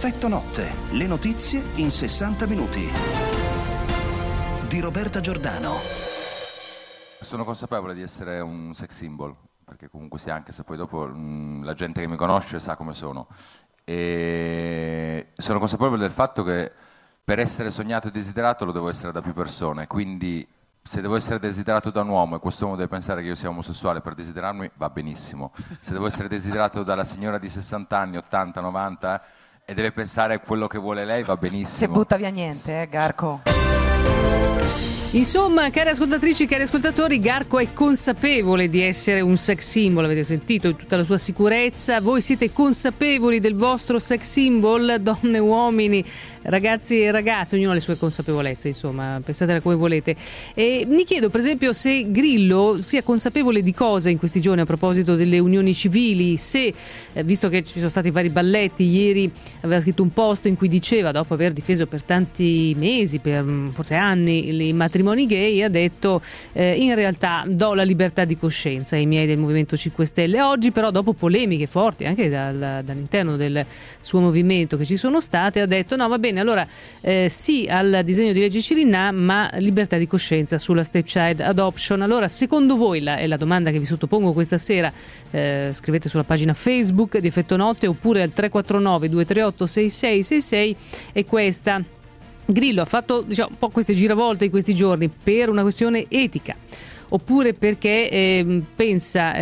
Effetto notte, le notizie in 60 minuti. Di Roberta Giordano. Sono consapevole di essere un sex symbol, perché comunque sia, anche se poi dopo la gente che mi conosce sa come sono. E sono consapevole del fatto che per essere sognato e desiderato lo devo essere da più persone, quindi se devo essere desiderato da un uomo e quest'uomo deve pensare che io sia omosessuale per desiderarmi, va benissimo. Se devo essere desiderato dalla signora di 60 anni, 80, 90 e deve pensare a quello che vuole lei, va benissimo. Se butta via niente, Garco. Insomma, cari ascoltatrici, cari ascoltatori, Garco è consapevole di essere un sex symbol, avete sentito, in tutta la sua sicurezza. Voi siete consapevoli del vostro sex symbol, donne, uomini, ragazzi e ragazze, ognuno ha le sue consapevolezze, insomma, pensatela come volete. E mi chiedo, per esempio, se Grillo sia consapevole di cosa in questi giorni a proposito delle unioni civili, se, visto che ci sono stati vari balletti, ieri aveva scritto un post in cui diceva, dopo aver difeso per tanti mesi, per forse anni, i matrimoni gay, ha detto in realtà do la libertà di coscienza ai miei del Movimento 5 Stelle. Oggi però, dopo polemiche forti anche dall'interno del suo movimento che ci sono state, ha detto no, va bene, allora sì al disegno di legge Cirinnà, ma libertà di coscienza sulla stepchild adoption. Allora, secondo voi, è la domanda che vi sottopongo questa sera, scrivete sulla pagina Facebook di Effetto Notte oppure al 349 238 6666, è questa: Grillo ha fatto, diciamo, un po' queste giravolte in questi giorni per una questione etica, oppure perché pensa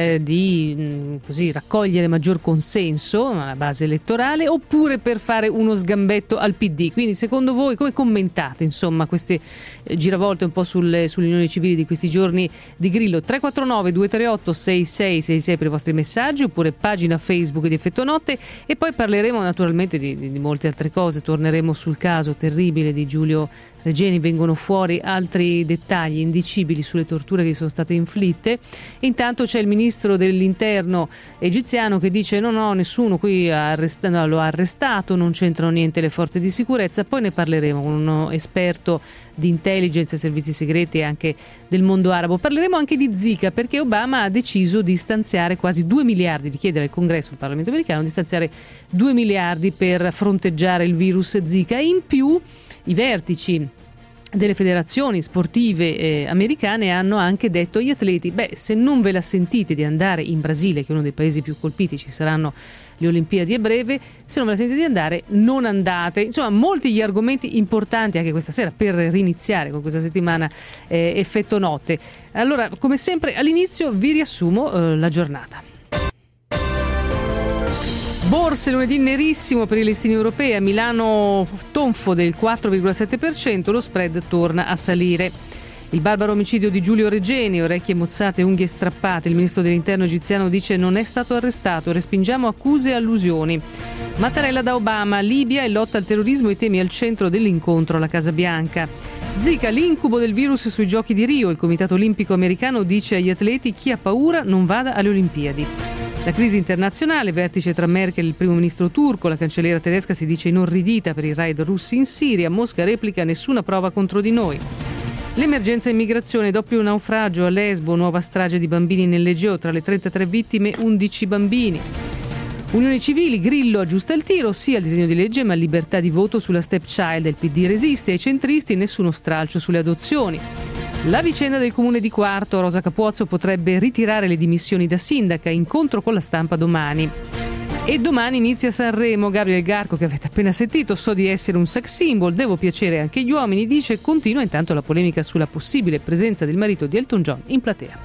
di così raccogliere maggior consenso alla base elettorale, oppure per fare uno sgambetto al PD? Quindi secondo voi come commentate, insomma, queste giravolte un po' sulle unioni civili di questi giorni di Grillo? 349 238 6666 per i vostri messaggi, oppure pagina Facebook di Effetto Notte. E poi parleremo naturalmente di molte altre cose, torneremo sul caso terribile di Giulio Regeni, vengono fuori altri dettagli indicibili sulle torture che sono state inflitte. Intanto c'è il ministro dell'interno egiziano che dice no, nessuno qui lo ha arrestato, non c'entrano niente le forze di sicurezza. Poi ne parleremo con uno esperto di intelligence e servizi segreti e anche del mondo arabo. Parleremo anche di Zika, perché Obama ha deciso di stanziare quasi 2 miliardi, di chiedere al Congresso, al Parlamento americano, di stanziare 2 miliardi per fronteggiare il virus Zika. E in più i vertici delle federazioni sportive americane hanno anche detto agli atleti: se non ve la sentite di andare in Brasile, che è uno dei paesi più colpiti, ci saranno le Olimpiadi a breve, se non ve la sentite di andare, non andate. Insomma, molti gli argomenti importanti anche questa sera per riniziare con questa settimana Effetto Notte. Allora, come sempre all'inizio vi riassumo la giornata. Borse lunedì nerissimo per i listini europei, a Milano tonfo del 4,7%, lo spread torna a salire. Il barbaro omicidio di Giulio Regeni, orecchie mozzate, unghie strappate. Il ministro dell'interno egiziano dice non è stato arrestato, respingiamo accuse e allusioni. Mattarella da Obama, Libia e lotta al terrorismo, i temi al centro dell'incontro alla Casa Bianca. Zika, l'incubo del virus sui giochi di Rio, il Comitato Olimpico americano dice agli atleti chi ha paura non vada alle Olimpiadi. La crisi internazionale, vertice tra Merkel e il primo ministro turco, la cancelliera tedesca si dice inorridita per i raid russi in Siria, Mosca replica nessuna prova contro di noi. L'emergenza immigrazione, doppio naufragio a Lesbo, nuova strage di bambini nell'Egeo, tra le 33 vittime 11 bambini. Unioni civili, Grillo aggiusta il tiro, sì al disegno di legge ma libertà di voto sulla stepchild, il PD resiste ai centristi, nessuno stralcio sulle adozioni. La vicenda del comune di Quarto, Rosa Capuzzo potrebbe ritirare le dimissioni da sindaca, incontro con la stampa domani. E domani inizia Sanremo, Gabriel Garco, che avete appena sentito, so di essere un sex symbol, devo piacere anche agli uomini, dice, continua intanto la polemica sulla possibile presenza del marito di Elton John in platea.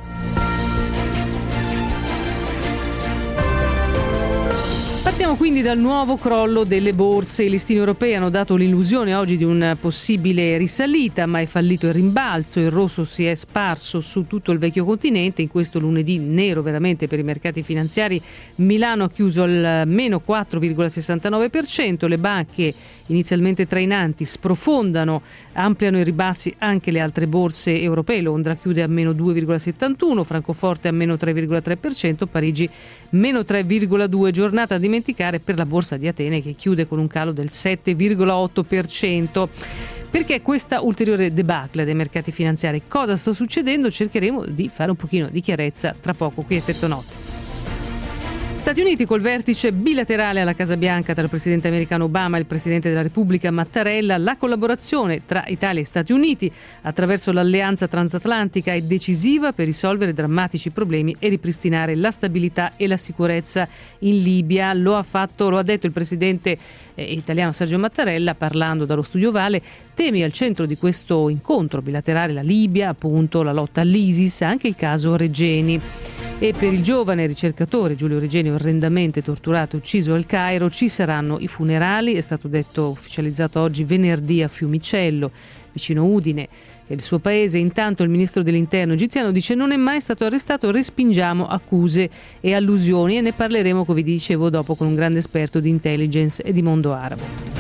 Partiamo quindi dal nuovo crollo delle borse. I listini europei hanno dato l'illusione oggi di una possibile risalita, ma è fallito il rimbalzo. Il rosso si è sparso su tutto il vecchio continente. In questo lunedì nero veramente per i mercati finanziari, Milano ha chiuso al meno 4,69%. Le banche inizialmente trainanti sprofondano, ampliano i ribassi anche le altre borse europee. Londra chiude a meno 2,71%, Francoforte a meno 3,3%, Parigi meno 3,2%. Giornata da dimenticare per la borsa di Atene, che chiude con un calo del 7,8%. Perché questa ulteriore debacle dei mercati finanziari? Cosa sta succedendo? Cercheremo di fare un pochino di chiarezza tra poco qui a Effetto Notte. Stati Uniti col vertice bilaterale alla Casa Bianca tra il presidente americano Obama e il presidente della Repubblica Mattarella. La collaborazione tra Italia e Stati Uniti attraverso l'alleanza transatlantica è decisiva per risolvere drammatici problemi e ripristinare la stabilità e la sicurezza in Libia. Lo ha detto il presidente italiano Sergio Mattarella parlando dallo Studio Vale. Temi al centro di questo incontro bilaterale la Libia, appunto la lotta all'ISIS, anche il caso Regeni. E per il giovane ricercatore Giulio Regeni, orrendamente torturato e ucciso al Cairo, ci saranno i funerali. È stato detto, ufficializzato oggi venerdì a Fiumicello, vicino Udine, e il suo paese. Intanto il ministro dell'interno egiziano dice: non è mai stato arrestato, respingiamo accuse e allusioni, e ne parleremo, come vi dicevo, dopo con un grande esperto di intelligence e di mondo arabo.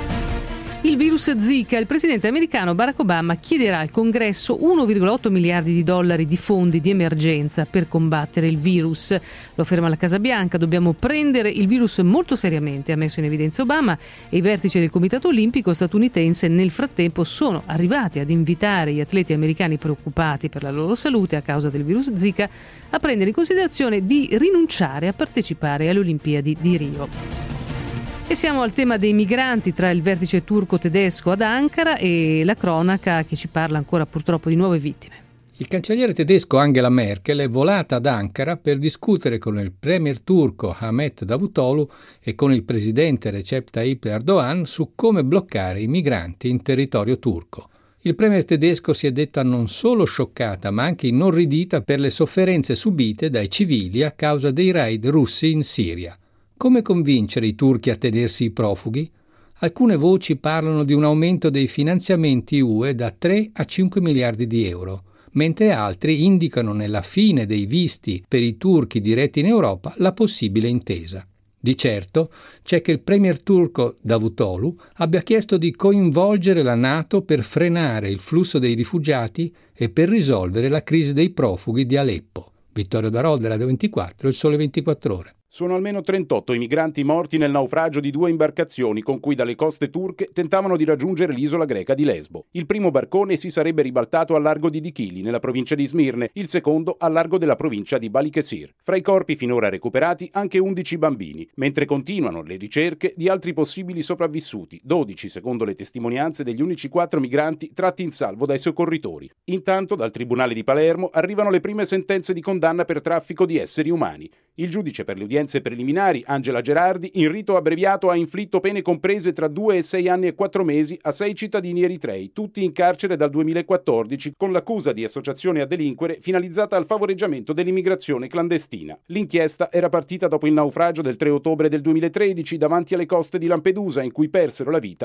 Il virus Zika. Il presidente americano Barack Obama chiederà al Congresso 1,8 miliardi di dollari di fondi di emergenza per combattere il virus. Lo afferma la Casa Bianca: dobbiamo prendere il virus molto seriamente, ha messo in evidenza Obama, e i vertici del Comitato Olimpico statunitense nel frattempo sono arrivati ad invitare gli atleti americani preoccupati per la loro salute a causa del virus Zika a prendere in considerazione di rinunciare a partecipare alle Olimpiadi di Rio. E siamo al tema dei migranti tra il vertice turco-tedesco ad Ankara e la cronaca che ci parla ancora purtroppo di nuove vittime. Il cancelliere tedesco Angela Merkel è volata ad Ankara per discutere con il premier turco Ahmet Davutoglu e con il presidente Recep Tayyip Erdogan su come bloccare i migranti in territorio turco. Il premier tedesco si è detta non solo scioccata ma anche inorridita per le sofferenze subite dai civili a causa dei raid russi in Siria. Come convincere i turchi a tenersi i profughi? Alcune voci parlano di un aumento dei finanziamenti UE da 3 a 5 miliardi di euro, mentre altri indicano nella fine dei visti per i turchi diretti in Europa la possibile intesa. Di certo c'è che il premier turco Davutoglu abbia chiesto di coinvolgere la NATO per frenare il flusso dei rifugiati e per risolvere la crisi dei profughi di Aleppo. Vittorio Darolda, Radio 24, Il Sole 24 Ore. Sono almeno 38 i migranti morti nel naufragio di 2 imbarcazioni con cui dalle coste turche tentavano di raggiungere l'isola greca di Lesbo. Il primo barcone si sarebbe ribaltato al largo di Dikili, nella provincia di Smirne, il secondo al largo della provincia di Balıkesir. Fra i corpi finora recuperati anche 11 bambini, mentre continuano le ricerche di altri possibili sopravvissuti, 12 secondo le testimonianze degli unici 4 migranti tratti in salvo dai soccorritori. Intanto dal Tribunale di Palermo arrivano le prime sentenze di condanna per traffico di esseri umani. Il giudice per le udienze preliminari, Angela Gerardi, in rito abbreviato ha inflitto pene comprese tra 2 e 6 anni e 4 mesi a 6 cittadini eritrei, tutti in carcere dal 2014, con l'accusa di associazione a delinquere finalizzata al favoreggiamento dell'immigrazione clandestina. L'inchiesta era partita dopo il naufragio del 3 ottobre del 2013 davanti alle coste di Lampedusa, in cui persero la vita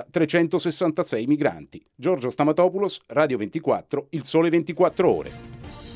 366 migranti. Giorgio Stamatopoulos, Radio 24, Il Sole 24 Ore.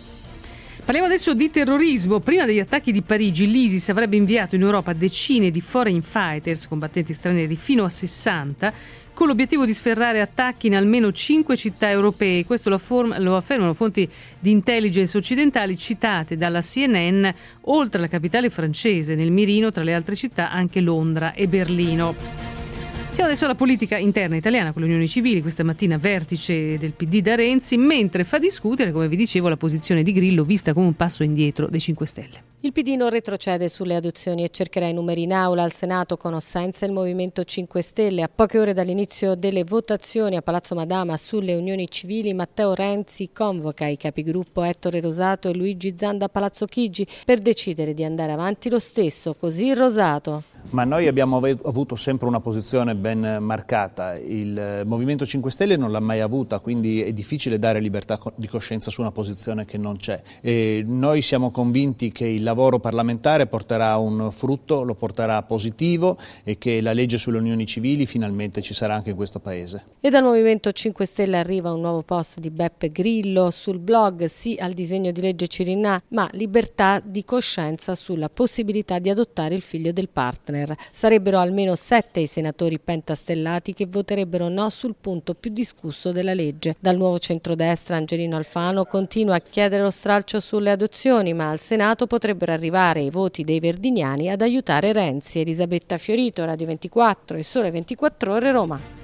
Parliamo adesso di terrorismo. Prima degli attacchi di Parigi, l'ISIS avrebbe inviato in Europa decine di foreign fighters, combattenti stranieri, fino a 60, con l'obiettivo di sferrare attacchi in almeno 5 città europee. Questo lo affermano fonti di intelligence occidentali citate dalla CNN. Oltre alla capitale francese, nel mirino, tra le altre città, anche Londra e Berlino. Siamo adesso alla politica interna italiana con le unioni civili. Questa mattina vertice del PD da Renzi, mentre fa discutere, come vi dicevo, la posizione di Grillo vista come un passo indietro dei 5 Stelle. Il PD non retrocede sulle adozioni e cercherà i numeri in aula. Al Senato con o senza il Movimento 5 Stelle. A poche ore dall'inizio delle votazioni a Palazzo Madama sulle unioni civili, Matteo Renzi convoca i capigruppo Ettore Rosato e Luigi Zanda a Palazzo Chigi per decidere di andare avanti lo stesso. Così Rosato. Ma noi abbiamo avuto sempre una posizione ben marcata, il Movimento 5 Stelle non l'ha mai avuta, quindi è difficile dare libertà di coscienza su una posizione che non c'è. E noi siamo convinti che il lavoro parlamentare porterà un frutto, lo porterà positivo e che la legge sulle unioni civili finalmente ci sarà anche in questo Paese. E dal Movimento 5 Stelle arriva un nuovo post di Beppe Grillo sul blog: sì al disegno di legge Cirinnà, ma libertà di coscienza sulla possibilità di adottare il figlio del partner. Sarebbero almeno 7 i senatori pentastellati che voterebbero no sul punto più discusso della legge. Dal nuovo centrodestra Angelino Alfano continua a chiedere lo stralcio sulle adozioni, ma al Senato potrebbero arrivare i voti dei verdiniani ad aiutare Renzi. Elisabetta Fiorito, Radio 24 e Sole 24 Ore, Roma.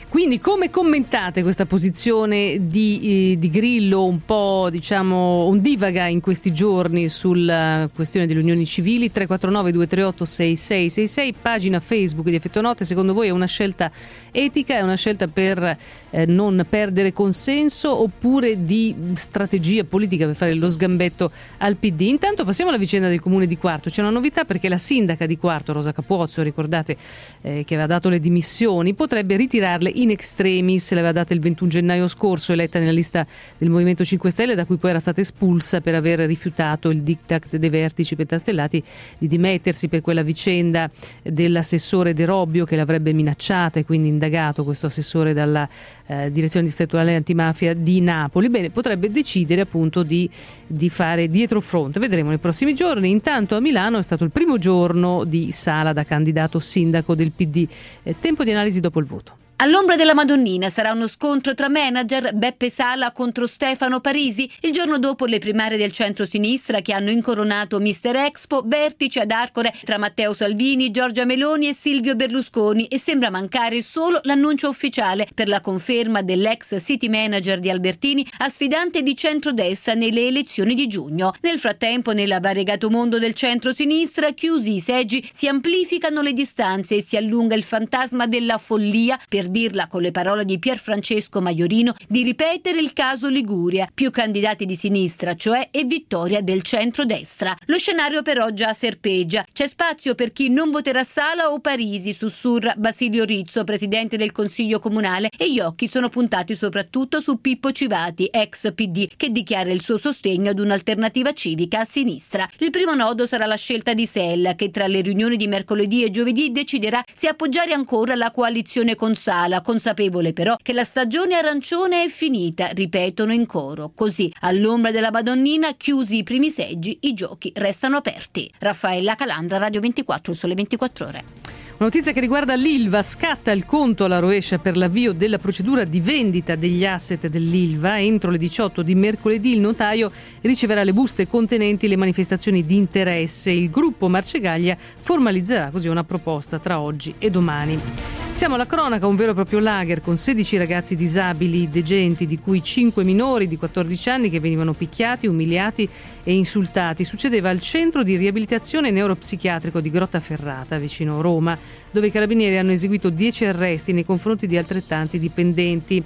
Quindi come commentate questa posizione di Grillo un po', diciamo, ondivaga in questi giorni sulla questione delle unioni civili? 349 238 6666, pagina Facebook di Effetto Note. Secondo voi è una scelta etica, è una scelta per non perdere consenso, oppure di strategia politica per fare lo sgambetto al PD? Intanto passiamo alla vicenda del comune di Quarto. C'è una novità, perché la sindaca di Quarto, Rosa Capozzo, ricordate che aveva dato le dimissioni, potrebbe ritirarle in extremis. Le aveva date il 21 gennaio scorso, eletta nella lista del Movimento 5 Stelle, da cui poi era stata espulsa per aver rifiutato il diktat dei vertici pentastellati di dimettersi per quella vicenda dell'assessore De Robbio, che l'avrebbe minacciata, e quindi indagato questo assessore dalla direzione distrettuale antimafia di Napoli. Bene, potrebbe decidere appunto di fare dietrofront. Vedremo nei prossimi giorni. Intanto a Milano è stato il primo giorno di Sala da candidato sindaco del PD. Tempo di analisi dopo il voto. All'ombra della Madonnina sarà uno scontro tra manager, Beppe Sala contro Stefano Parisi, il giorno dopo le primarie del centro-sinistra che hanno incoronato Mister Expo, vertice ad Arcore tra Matteo Salvini, Giorgia Meloni e Silvio Berlusconi, e sembra mancare solo l'annuncio ufficiale per la conferma dell'ex city manager di Albertini a sfidante di centrodestra nelle elezioni di giugno. Nel frattempo, nel variegato mondo del centro-sinistra, chiusi i seggi, si amplificano le distanze e si allunga il fantasma della follia, per dirla con le parole di Pierfrancesco Maiorino, di ripetere il caso Liguria, più candidati di sinistra, cioè, e vittoria del centrodestra. Lo scenario però già serpeggia. C'è spazio per chi non voterà Sala o Parisi, sussurra Basilio Rizzo, presidente del Consiglio Comunale, e gli occhi sono puntati soprattutto su Pippo Civati, ex PD, che dichiara il suo sostegno ad un'alternativa civica a sinistra. Il primo nodo sarà la scelta di Sella, che tra le riunioni di mercoledì e giovedì deciderà se appoggiare ancora la coalizione con Sala, consapevole però che la stagione arancione è finita, ripetono in coro. Così, all'ombra della Madonnina, chiusi i primi seggi, i giochi restano aperti. Raffaella Calandra, Radio 24, Sole 24 Ore. Una notizia che riguarda l'Ilva: scatta il conto alla rovescia per l'avvio della procedura di vendita degli asset dell'Ilva. Entro le 18 di mercoledì il notaio riceverà le buste contenenti le manifestazioni di interesse. Il gruppo Marcegaglia formalizzerà così una proposta tra oggi e domani. Siamo alla cronaca, un vero e proprio lager con 16 ragazzi disabili degenti, di cui 5 minori di 14 anni che venivano picchiati, umiliati e insultati. Succedeva al centro di riabilitazione neuropsichiatrico di Grottaferrata, vicino Roma, dove i carabinieri hanno eseguito 10 arresti nei confronti di altrettanti dipendenti.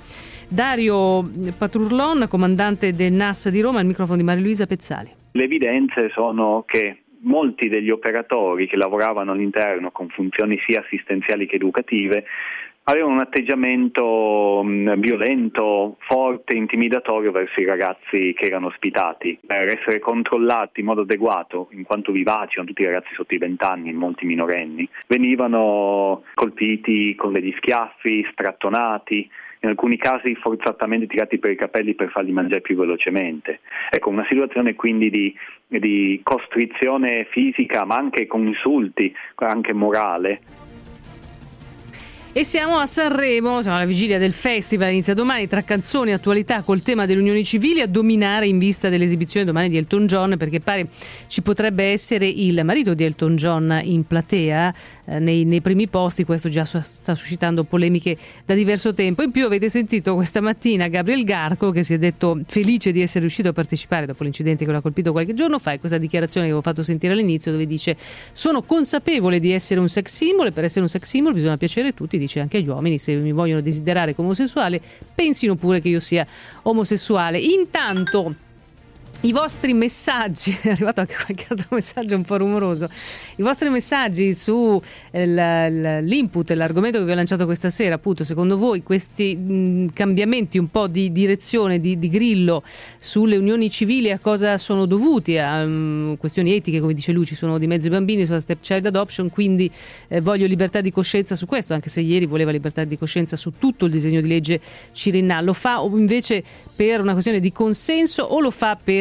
Dario Paturlon, comandante del NAS di Roma, al microfono di Maria Luisa Pezzali. Le evidenze sono che molti degli operatori che lavoravano all'interno con funzioni sia assistenziali che educative avevano un atteggiamento violento, forte, intimidatorio verso i ragazzi che erano ospitati. Per essere controllati in modo adeguato, in quanto vivaci, erano tutti ragazzi sotto i 20 anni, molti minorenni, venivano colpiti con degli schiaffi, strattonati, in alcuni casi forzatamente tirati per i capelli per farli mangiare più velocemente. Ecco, una situazione quindi di costrizione fisica, ma anche con insulti, anche morale. E siamo a Sanremo, siamo alla vigilia del festival, inizia domani, tra canzoni e attualità col tema delle unioni civili, a dominare in vista dell'esibizione domani di Elton John, perché pare ci potrebbe essere il marito di Elton John in platea nei primi posti. Questo già sta suscitando polemiche da diverso tempo. In più avete sentito questa mattina Gabriel Garco, che si è detto felice di essere riuscito a partecipare dopo l'incidente che l'ha colpito qualche giorno fa, e questa dichiarazione che avevo fatto sentire all'inizio, dove dice: sono consapevole di essere un sex symbol, e per essere un sex symbol bisogna piacere a tutti. Dice anche agli uomini: se mi vogliono desiderare come omosessuale, pensino pure che io sia omosessuale. Intanto i vostri messaggi, è arrivato anche qualche altro messaggio un po' rumoroso, i vostri messaggi su l'input, l'argomento che vi ho lanciato questa sera, appunto, secondo voi questi cambiamenti un po' di direzione di Grillo sulle unioni civili a cosa sono dovuti? A questioni etiche, come dice lui, ci sono di mezzo i bambini sulla stepchild adoption, quindi voglio libertà di coscienza su questo, anche se ieri voleva libertà di coscienza su tutto il disegno di legge Cirinnà. Lo fa invece per una questione di consenso o lo fa per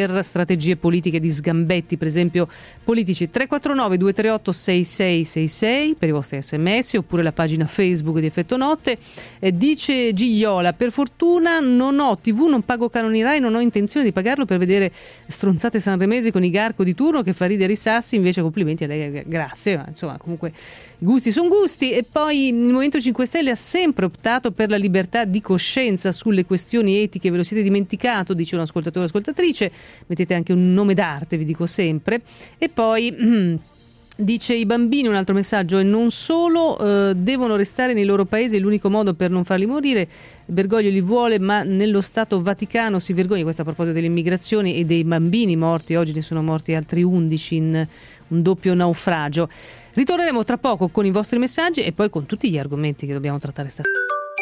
per strategie politiche di sgambetti, per esempio politici. 349 238 6666 per i vostri sms, oppure la pagina Facebook di Effetto Notte. Dice Gigliola: per fortuna non ho TV, non pago canoni Rai, non ho intenzione di pagarlo per vedere stronzate sanremesi con i Garco di turno che fa ridere i sassi. Invece complimenti a lei, grazie, ma insomma comunque i gusti sono gusti. E poi il Movimento 5 Stelle ha sempre optato per la libertà di coscienza sulle questioni etiche. Ve lo siete dimenticato, dice un ascoltatore o ascoltatrice, mettete anche un nome d'arte, vi dico sempre. E poi dice i bambini, un altro messaggio, e non solo, devono restare nei loro paesi, è l'unico modo per non farli morire. Bergoglio li vuole, ma nello Stato Vaticano si vergogna. Questo a proposito delle immigrazioni e dei bambini morti. Oggi ne sono morti altri 11 in un doppio naufragio. Ritorneremo tra poco con i vostri messaggi e poi con tutti gli argomenti che dobbiamo trattare stasera.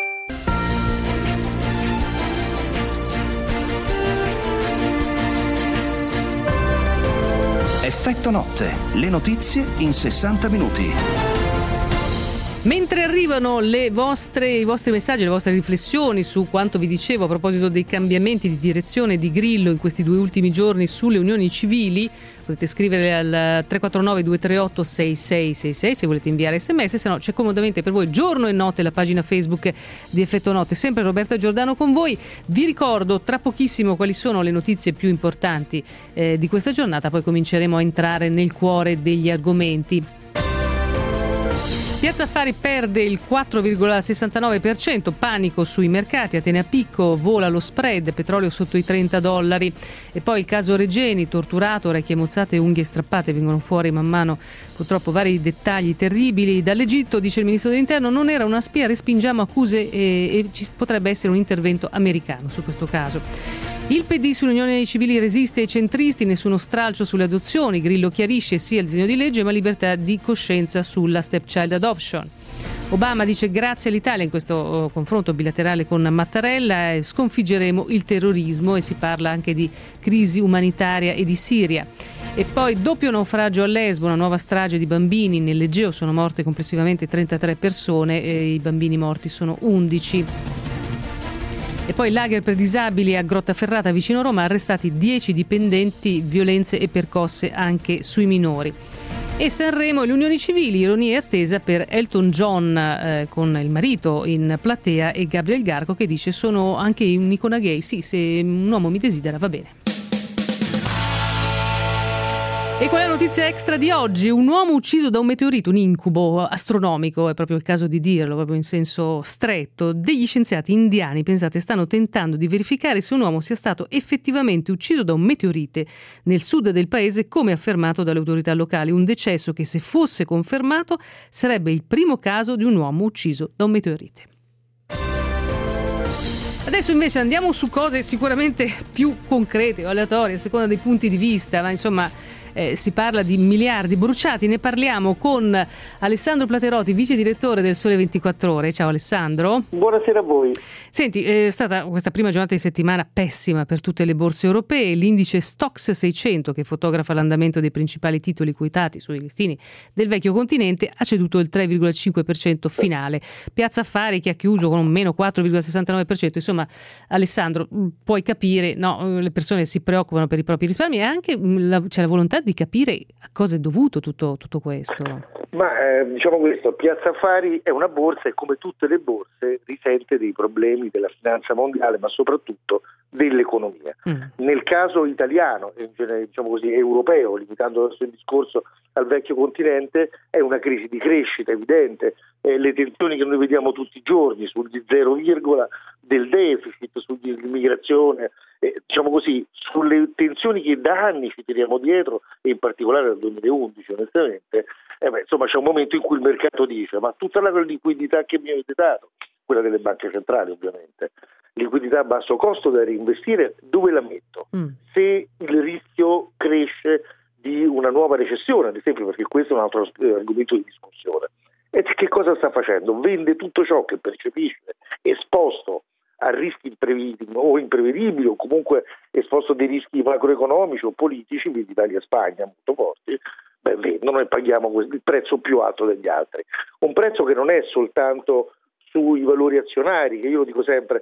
Effetto Notte, le notizie in 60 minuti. Mentre arrivano i vostri messaggi, le vostre riflessioni su quanto vi dicevo a proposito dei cambiamenti di direzione di Grillo in questi 2 ultimi giorni sulle unioni civili, potete scrivere al 349 238 6666 se volete inviare sms, se no c'è comodamente per voi Giorno e Notte, la pagina Facebook di Effetto Notte. Sempre Roberta Giordano con voi. Vi ricordo tra pochissimo quali sono le notizie più importanti di questa giornata, poi cominceremo a entrare nel cuore degli argomenti. Piazza Affari perde il 4,69%, panico sui mercati, Atene a picco, vola lo spread, petrolio sotto i $30. E poi il caso Regeni, torturato, orecchie mozzate e unghie strappate, vengono fuori man mano purtroppo vari dettagli terribili. Dall'Egitto, dice il ministro dell'Interno, non era una spia, respingiamo accuse e ci potrebbe essere un intervento americano su questo caso. Il PD sulle unioni civili resiste ai centristi, nessuno stralcio sulle adozioni, Grillo chiarisce sia il disegno di legge ma libertà di coscienza sulla stepchild adoption. Obama dice grazie all'Italia in questo confronto bilaterale con Mattarella, sconfiggeremo il terrorismo, e si parla anche di crisi umanitaria e di Siria. E poi doppio naufragio a Lesbo, una nuova strage di bambini nell'Egeo, sono morte complessivamente 33 persone e i bambini morti sono 11. E poi lager per disabili a Grottaferrata vicino Roma, arrestati 10 dipendenti, violenze e percosse anche sui minori. E Sanremo e le unioni civili, ironia e attesa per Elton John con il marito in platea e Gabriel Garco che dice sono anche un'icona gay, sì, se un uomo mi desidera va bene. E qual è la notizia extra di oggi? Un uomo ucciso da un meteorito, un incubo astronomico, è proprio il caso di dirlo, proprio in senso stretto. Degli scienziati indiani, pensate, stanno tentando di verificare se un uomo sia stato effettivamente ucciso da un meteorite nel sud del paese, come affermato dalle autorità locali. Un decesso che, se fosse confermato, sarebbe il primo caso di un uomo ucciso da un meteorite. Adesso invece andiamo su cose sicuramente più concrete o aleatorie, a seconda dei punti di vista, ma insomma si parla di miliardi bruciati. Ne parliamo con Alessandro Platerotti, vice direttore del Sole 24 Ore. Ciao Alessandro. Buonasera a voi. Senti, è stata questa prima giornata di settimana pessima per tutte le borse europee. L'indice Stoxx 600, che fotografa l'andamento dei principali titoli quotati sui listini del vecchio continente, ha ceduto il 3,5% finale. Piazza Affari che ha chiuso con un meno 4,69%. Insomma, Alessandro, puoi capire, no? Le persone si preoccupano per i propri risparmi e anche c'è la volontà di capire a cosa è dovuto tutto questo. Ma diciamo questo, Piazza Affari è una borsa e come tutte le borse risente dei problemi della finanza mondiale, ma soprattutto dell'economia. Nel caso italiano, diciamo così, europeo, limitando il discorso al vecchio continente, è una crisi di crescita evidente, le tensioni che noi vediamo tutti i giorni sugli 0, del deficit, sull'immigrazione, diciamo così, sulle tensioni che da anni ci tiriamo dietro e in particolare dal 2011 onestamente, insomma c'è un momento in cui il mercato dice ma tutta la liquidità che mi avete dato, quella delle banche centrali ovviamente, liquidità a basso costo da reinvestire, dove la metto? Se il rischio cresce di una nuova recessione, ad esempio, perché questo è un altro argomento di discussione. E che cosa sta facendo? Vende tutto ciò che percepisce esposto a rischi imprevedibili o comunque esposto a dei rischi macroeconomici o politici, vedi Italia e Spagna molto forti, vendono e paghiamo il prezzo più alto degli altri. Un prezzo che non è soltanto sui valori azionari, che io lo dico sempre,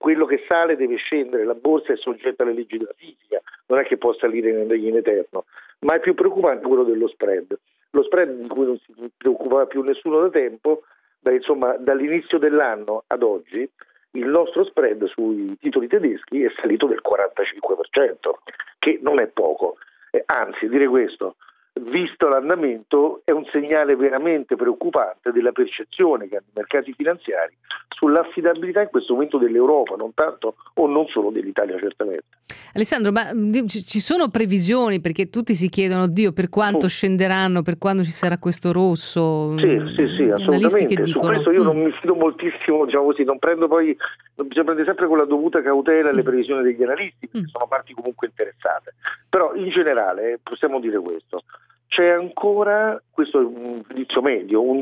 quello che sale deve scendere, la borsa è soggetta alle leggi della fisica, non è che può salire in eterno, ma è più preoccupante quello dello spread. Lo spread di cui non si preoccupa più nessuno da tempo, insomma dall'inizio dell'anno ad oggi il nostro spread sui titoli tedeschi è salito del 45%, che non è poco, anzi dire questo, visto l'andamento, è un segnale veramente preoccupante della percezione che hanno i mercati finanziari sull'affidabilità in questo momento dell'Europa, non tanto o non solo dell'Italia certamente. Alessandro, ma ci sono previsioni? Perché tutti si chiedono, Dio, per quanto scenderanno, per quando ci sarà questo rosso? Sì, assolutamente. Su questo io non mi fido moltissimo, diciamo così, non prendo poi, bisogna prendere sempre con la dovuta cautela le previsioni degli analisti, perché sono parti comunque interessate. Però in generale possiamo dire questo. C'è ancora, questo è un giudizio medio, un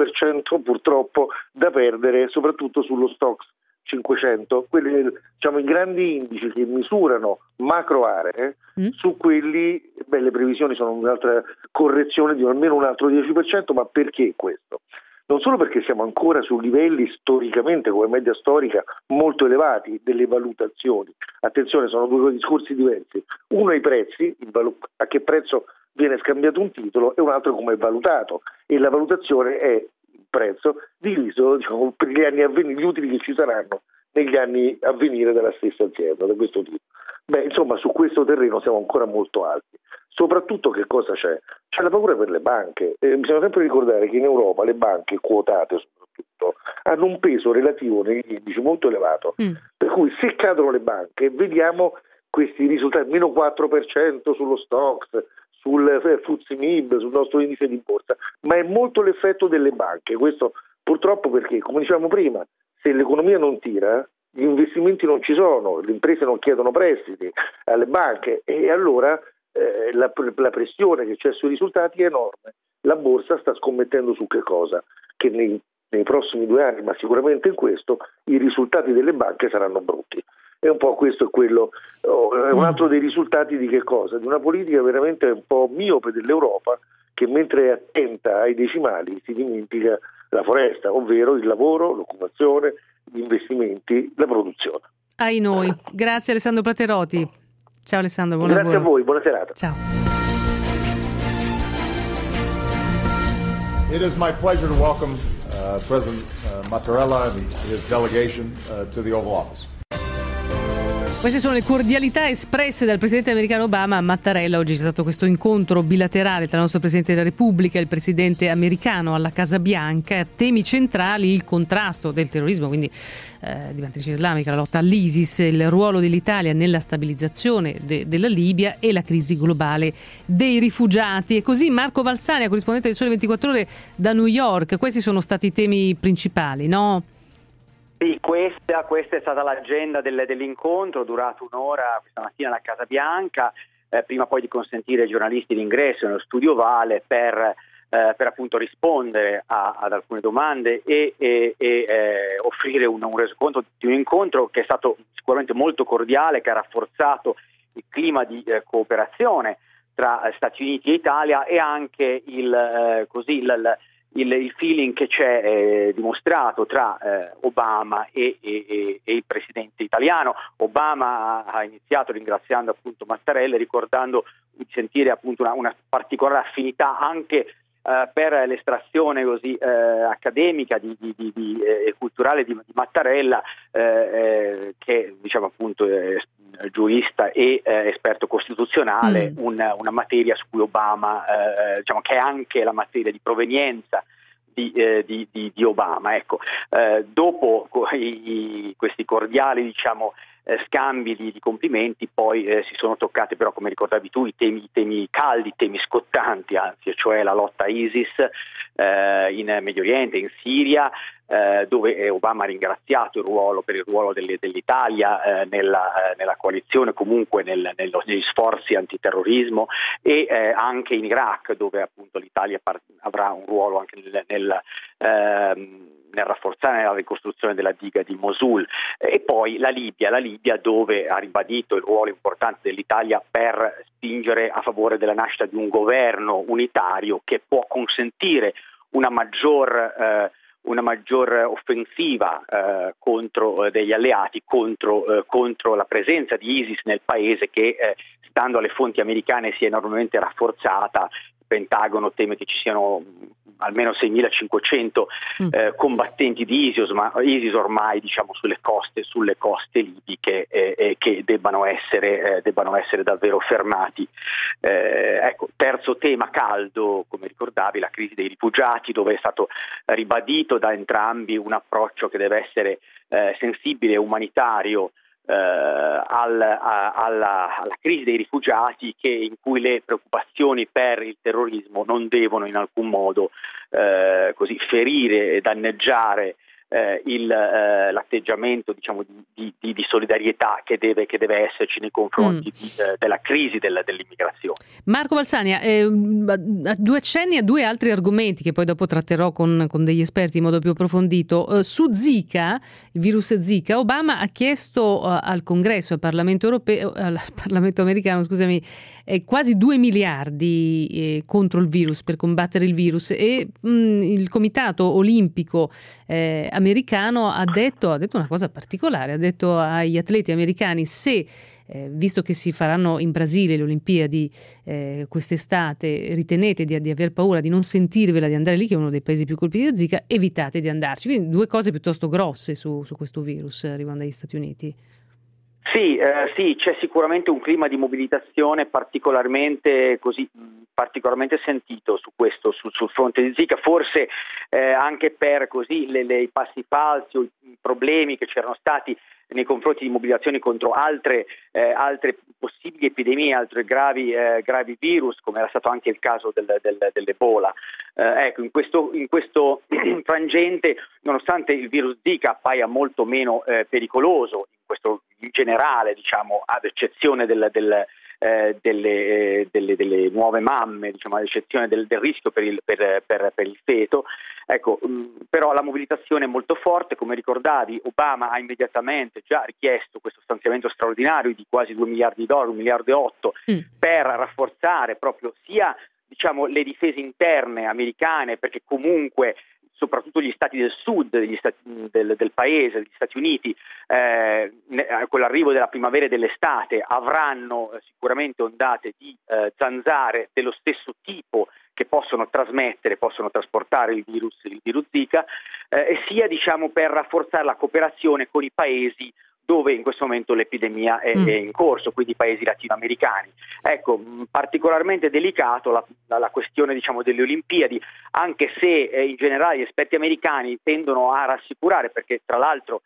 10% purtroppo da perdere, soprattutto sullo Stoxx 500, quelli, diciamo, i grandi indici che misurano macro aree, su quelli le previsioni sono un'altra correzione di almeno un altro 10%, ma perché questo? Non solo perché siamo ancora su livelli storicamente, come media storica, molto elevati delle valutazioni. Attenzione, sono due discorsi diversi. Uno è i prezzi, a che prezzo viene scambiato un titolo, e un altro come è valutato, e la valutazione è il prezzo diviso, diciamo, per gli anni a venire, gli utili che ci saranno negli anni a venire della stessa azienda, da questo tipo. Insomma, su questo terreno siamo ancora molto alti. Soprattutto che cosa c'è? C'è la paura per le banche. Bisogna sempre ricordare che in Europa le banche quotate soprattutto hanno un peso relativo negli indici molto elevato, per cui se cadono le banche vediamo questi risultati, meno 4% sullo Stoxx, sul FTSE MIB, sul nostro indice di borsa, ma è molto l'effetto delle banche. Questo purtroppo perché, come dicevamo prima, se l'economia non tira, gli investimenti non ci sono, le imprese non chiedono prestiti alle banche, e allora la pressione che c'è sui risultati è enorme. La borsa sta scommettendo su che cosa? Che nei prossimi 2 anni, ma sicuramente in questo, i risultati delle banche saranno brutti. E un po' questo è quello, è un altro dei risultati di che cosa? Di una politica veramente un po' miope dell'Europa, che mentre è attenta ai decimali si dimentica la foresta, ovvero il lavoro, l'occupazione, gli investimenti, la produzione. Ai noi. Grazie Alessandro Plateroti. Ciao Alessandro, buon lavoro. Grazie a voi, buona serata. Ciao. It is my pleasure to welcome President Mattarella and his delegation to the Oval Office. Queste sono le cordialità espresse dal presidente americano Obama a Mattarella. Oggi c'è stato questo incontro bilaterale tra il nostro presidente della Repubblica e il presidente americano alla Casa Bianca. Temi centrali: il contrasto del terrorismo, quindi di matrice islamica, la lotta all'ISIS, il ruolo dell'Italia nella stabilizzazione della Libia e la crisi globale dei rifugiati. E così Marco Valsania, corrispondente del Sole 24 Ore da New York. Questi sono stati i temi principali, no? Sì, questa è stata l'agenda dell'incontro, durato un'ora questa mattina alla Casa Bianca, prima poi di consentire ai giornalisti l'ingresso nello studio Vale per appunto rispondere ad alcune domande e offrire un resoconto di un incontro che è stato sicuramente molto cordiale, che ha rafforzato il clima di cooperazione tra Stati Uniti e Italia, e anche il feeling che c'è dimostrato tra Obama e il presidente italiano. Obama ha iniziato ringraziando appunto Mattarella, ricordando di sentire appunto una particolare affinità anche per l'estrazione così accademica e culturale di Mattarella, che diciamo appunto è giurista e esperto costituzionale, una materia su cui Obama diciamo che è anche la materia di provenienza di Obama. Ecco, dopo questi cordiali diciamo scambi di complimenti, poi si sono toccati però, come ricordavi tu, i temi caldi, i temi scottanti, anzi, cioè la lotta a ISIS in Medio Oriente, in Siria, dove Obama ha ringraziato per il ruolo dell'Italia nella coalizione, comunque negli sforzi antiterrorismo, e anche in Iraq, dove appunto l'Italia avrà un ruolo anche nel rafforzare la ricostruzione della diga di Mosul. E poi la Libia, dove ha ribadito il ruolo importante dell'Italia per spingere a favore della nascita di un governo unitario che può consentire una maggior una maggior offensiva contro degli alleati, contro la presenza di ISIS nel paese che, stando alle fonti americane, si è enormemente rafforzata. Il Pentagono teme che ci siano almeno 6.500 combattenti di ISIS ormai, diciamo, sulle coste libiche, che debbano essere davvero fermati. Ecco, terzo tema caldo, come ricordavi, la crisi dei rifugiati, dove è stato ribadito da entrambi un approccio che deve essere sensibile e umanitario alla crisi dei rifugiati, in cui le preoccupazioni per il terrorismo non devono in alcun modo ferire e danneggiare l'atteggiamento, diciamo, di solidarietà che deve esserci nei confronti della crisi dell'immigrazione. Marco Valsania, due accenni a due altri argomenti che poi dopo tratterò con degli esperti in modo più approfondito. Su Zika, il virus Zika, Obama ha chiesto al Congresso, al Parlamento europeo, al Parlamento americano, quasi 2 miliardi contro il virus, per combattere il virus, e il Comitato Olimpico americano ha detto una cosa particolare, ha detto agli atleti americani: se visto che si faranno in Brasile le Olimpiadi quest'estate, ritenete di aver paura, di non sentirvela di andare lì, che è uno dei paesi più colpiti da Zika, evitate di andarci. Quindi due cose piuttosto grosse su questo virus arrivando dagli Stati Uniti. Sì, c'è sicuramente un clima di mobilitazione particolarmente sentito su questo, sul fronte di Zika, forse anche per i passi falsi o i problemi che c'erano stati nei confronti di mobilitazioni contro altre possibili epidemie, altri gravi virus, come era stato anche il caso dell'Ebola. Ecco, in questo frangente, nonostante il virus Zika appaia molto meno pericoloso in generale, diciamo, ad eccezione delle nuove mamme, diciamo, ad eccezione del rischio per il feto. Ecco, però la mobilitazione è molto forte. Come ricordavi, Obama ha immediatamente già richiesto questo stanziamento straordinario di quasi $2 miliardi, $1,8 miliardi, per rafforzare proprio sia, diciamo, le difese interne americane, perché comunque soprattutto gli stati del sud del paese, gli Stati Uniti, con l'arrivo della primavera e dell'estate, avranno sicuramente ondate di zanzare dello stesso tipo che possono trasportare il virus Zika, e sia, diciamo, per rafforzare la cooperazione con i paesi dove in questo momento l'epidemia è in corso, quindi i paesi latinoamericani. Ecco, particolarmente delicato la questione, diciamo, delle Olimpiadi, anche se in generale gli esperti americani tendono a rassicurare, perché tra l'altro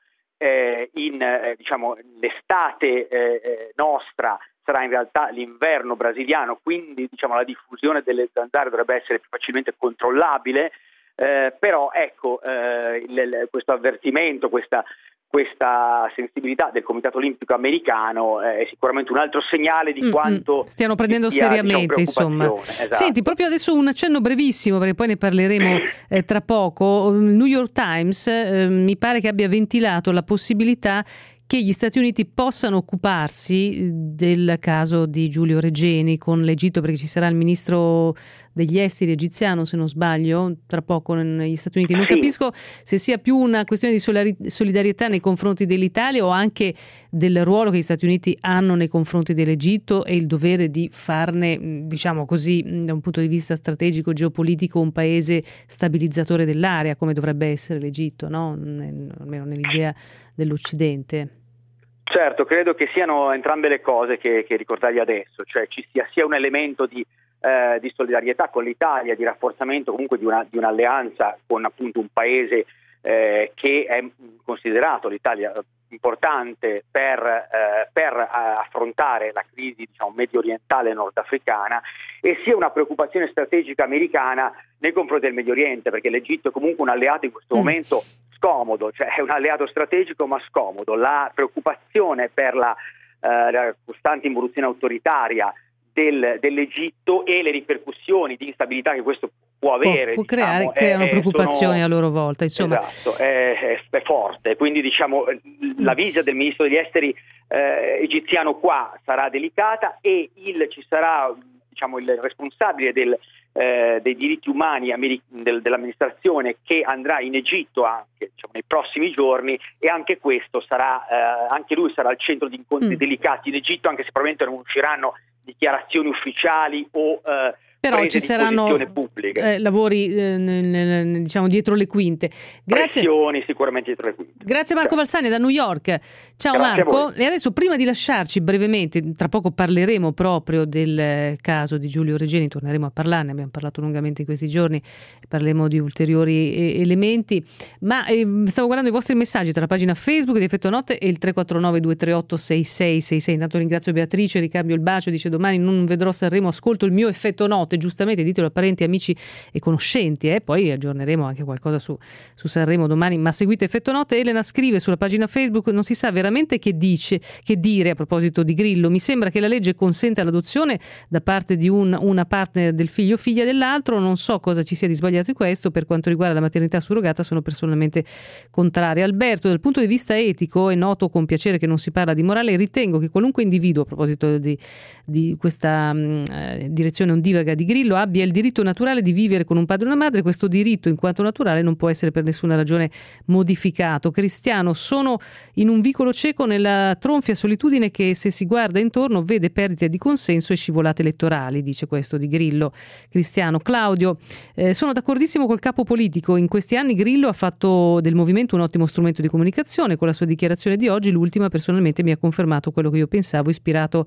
l'estate nostra sarà in realtà l'inverno brasiliano, quindi, diciamo, la diffusione delle zanzare dovrebbe essere più facilmente controllabile, però ecco, questo avvertimento, questa sensibilità del Comitato Olimpico americano è sicuramente un altro segnale di quanto stiano prendendo seriamente, insomma. Esatto. Senti, proprio adesso un accenno brevissimo, perché poi ne parleremo tra poco. Il New York Times mi pare che abbia ventilato la possibilità che gli Stati Uniti possano occuparsi del caso di Giulio Regeni con l'Egitto, perché ci sarà il ministro degli esteri egiziano, se non sbaglio, tra poco negli Stati Uniti. Non capisco se sia più una questione di solidarietà nei confronti dell'Italia o anche del ruolo che gli Stati Uniti hanno nei confronti dell'Egitto e il dovere di farne, diciamo così, da un punto di vista strategico, geopolitico, un paese stabilizzatore dell'area, come dovrebbe essere l'Egitto, no? Almeno nell'idea dell'Occidente. Certo, credo che siano entrambe le cose che ricordavi adesso, cioè ci sia un elemento di solidarietà con l'Italia, di rafforzamento comunque di un'alleanza con, appunto, un paese che è considerato, l'Italia, importante per affrontare la crisi, diciamo, medio orientale nordafricana, e sia una preoccupazione strategica americana nei confronti del Medio Oriente, perché l'Egitto è comunque un alleato in questo momento scomodo, cioè è un alleato strategico ma scomodo. La preoccupazione per la costante involuzione autoritaria dell'Egitto e le ripercussioni di instabilità che questo può avere, creano preoccupazioni a loro volta, insomma. Esatto, è forte, quindi, diciamo, la visita del ministro degli esteri egiziano qua sarà delicata, e ci sarà, diciamo, il responsabile dei diritti umani dell'amministrazione, che andrà in Egitto anche nei prossimi giorni, e anche questo anche lui sarà al centro di incontri delicati in Egitto, anche se probabilmente non usciranno dichiarazioni ufficiali o però ci saranno lavori diciamo dietro le quinte. Grazie. Pressioni sicuramente dietro le quinte. Grazie Marco Valsani da New York. Ciao Marco. E adesso, prima di lasciarci brevemente, tra poco parleremo proprio del caso di Giulio Regeni, torneremo a parlarne, abbiamo parlato lungamente in questi giorni, parleremo di ulteriori elementi, ma stavo guardando i vostri messaggi tra la pagina Facebook di Effetto Notte e il 349 238 6666. Intanto ringrazio Beatrice, ricambio il bacio, dice: domani non vedrò Sanremo, ascolto il mio Effetto Notte. Giustamente ditelo a parenti, amici e conoscenti, poi aggiorneremo anche qualcosa su Sanremo domani, ma seguite Effetto Notte. Elena scrive sulla pagina Facebook: non si sa veramente che dire a proposito di Grillo, mi sembra che la legge consente l'adozione da parte di una partner del figlio o figlia dell'altro, non so cosa ci sia di sbagliato in questo. Per quanto riguarda la maternità surrogata sono personalmente contraria. Alberto: dal punto di vista etico è noto con piacere che non si parla di morale, ritengo che qualunque individuo, a proposito di questa direzione ondivaga di Grillo, abbia il diritto naturale di vivere con un padre e una madre. Questo diritto, in quanto naturale, non può essere per nessuna ragione modificato. Cristiano: sono in un vicolo cieco nella tronfia solitudine che, se si guarda intorno, vede perdite di consenso e scivolate elettorali, dice questo di Grillo. Cristiano. Claudio: sono d'accordissimo col capo politico, in questi anni Grillo ha fatto del movimento un ottimo strumento di comunicazione. Con la sua dichiarazione di oggi, l'ultima, personalmente mi ha confermato quello che io pensavo, ispirato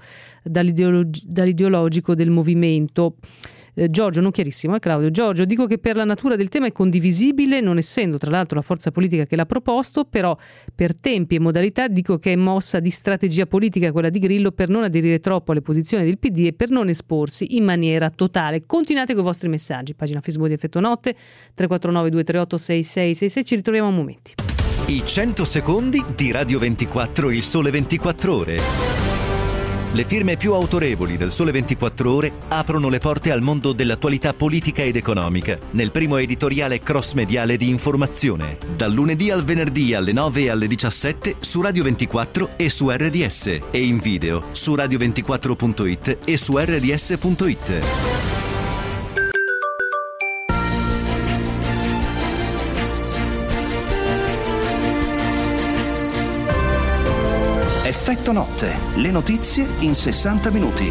dall'ideologico del movimento. Giorgio: non chiarissimo, Claudio. Giorgio: dico che per la natura del tema è condivisibile, non essendo tra l'altro la forza politica che l'ha proposto, però per tempi e modalità dico che è mossa di strategia politica quella di Grillo, per non aderire troppo alle posizioni del PD e per non esporsi in maniera totale. Continuate con i vostri messaggi, pagina Facebook di Effetto Notte, 349 238 6666. Ci ritroviamo a momenti. I 100 secondi di Radio 24, il Sole 24 Ore. Le firme più autorevoli del Sole 24 Ore aprono le porte al mondo dell'attualità politica ed economica nel primo editoriale cross-mediale di informazione, dal lunedì al venerdì alle 9 e alle 17 su Radio 24 e su RDS, e in video su radio24.it e su rds.it. Effetto Notte, le notizie in 60 minuti.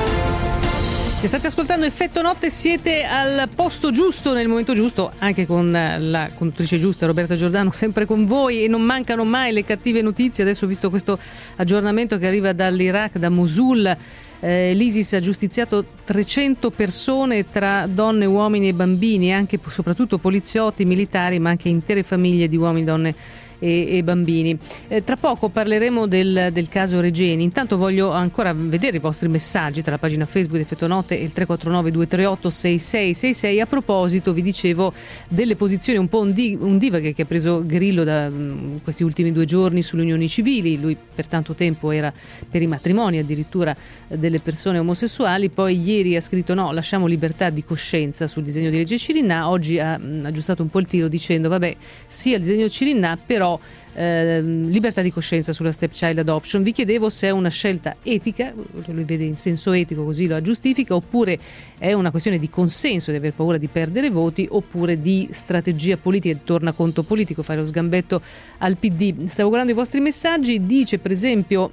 Se state ascoltando Effetto Notte siete al posto giusto, nel momento giusto, anche con la conduttrice giusta, Roberta Giordano, sempre con voi, e non mancano mai le cattive notizie. Adesso ho visto questo aggiornamento che arriva dall'Iraq, da Mosul. L'ISIS ha giustiziato 300 persone tra donne, uomini e bambini, anche soprattutto poliziotti, militari, ma anche intere famiglie di uomini, donne e bambini. Tra poco parleremo del caso Regeni. Intanto voglio ancora vedere i vostri messaggi tra la pagina Facebook di Effetto Notte e il 349 238 6666. A proposito, vi dicevo delle posizioni un po' ondivaghe che ha preso Grillo da questi ultimi 2 giorni sulle unioni civili. Lui per tanto tempo era per i matrimoni addirittura delle persone omosessuali, poi ieri ha scritto no, lasciamo libertà di coscienza sul disegno di legge Cirinnà. Oggi ha aggiustato un po' il tiro dicendo vabbè, sì al disegno Cirinnà, però libertà di coscienza sulla stepchild adoption. Vi chiedevo se è una scelta etica, lui vede in senso etico, così lo giustifica, oppure è una questione di consenso, di aver paura di perdere voti, oppure di strategia politica, di tornaconto politico, fare lo sgambetto al PD. Stavo guardando i vostri messaggi. Dice per esempio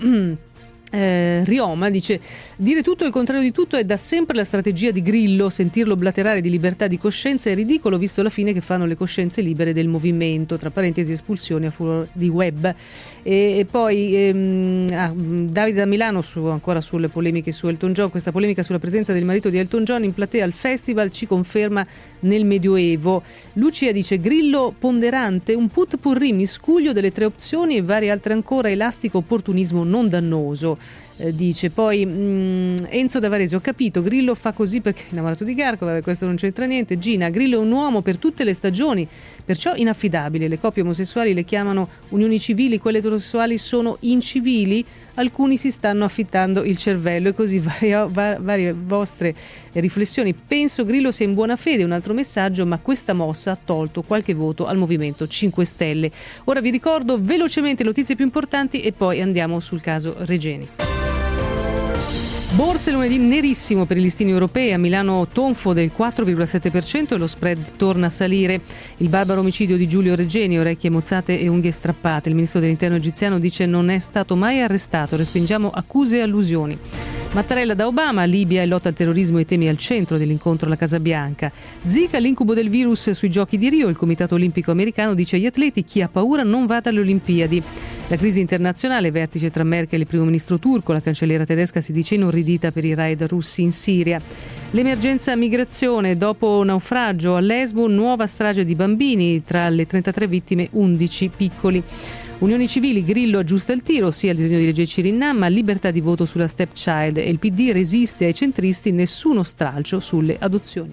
Rioma, dice: dire tutto e il contrario di tutto è da sempre la strategia di Grillo, sentirlo blaterare di libertà di coscienza è ridicolo visto la fine che fanno le coscienze libere del movimento, tra parentesi espulsioni a furor di web. E poi Davide da Milano, ancora sulle polemiche su Elton John, questa polemica sulla presenza del marito di Elton John in platea al festival ci conferma nel Medioevo. Lucia dice: Grillo ponderante, un putpurri miscuglio delle 3 opzioni e varie altre ancora, elastico opportunismo non dannoso. Dice poi Enzo da Varese: ho capito, Grillo fa così perché è innamorato di Garco, vabbè, questo non c'entra niente. Gina: Grillo è un uomo per tutte le stagioni, perciò inaffidabile. Le coppie omosessuali le chiamano unioni civili, quelle eterosessuali sono incivili, alcuni si stanno affittando il cervello. E così varie vostre riflessioni. Penso Grillo sia in buona fede, un altro messaggio, ma questa mossa ha tolto qualche voto al Movimento 5 Stelle. Ora vi ricordo velocemente le notizie più importanti e poi andiamo sul caso Regeni. Borse lunedì nerissimo per i listini europei, a Milano tonfo del 4,7% e lo spread torna a salire. Il barbaro omicidio di Giulio Regeni, orecchie mozzate e unghie strappate. Il ministro dell'interno egiziano dice non è stato mai arrestato, respingiamo accuse e allusioni. Mattarella da Obama, Libia e lotta al terrorismo e temi al centro dell'incontro alla Casa Bianca. Zika, l'incubo del virus sui giochi di Rio, il Comitato Olimpico Americano dice agli atleti chi ha paura non vada alle Olimpiadi. La crisi internazionale, vertice tra Merkel e il primo ministro turco, la cancelliera tedesca si dice inorridita per i raid russi in Siria. L'emergenza migrazione, dopo naufragio a Lesbo, nuova strage di bambini, tra le 33 vittime 11 piccoli. Unioni civili, Grillo aggiusta il tiro, sia al disegno di legge Cirinnà, ma libertà di voto sulla stepchild, e il PD resiste ai centristi, nessuno stralcio sulle adozioni.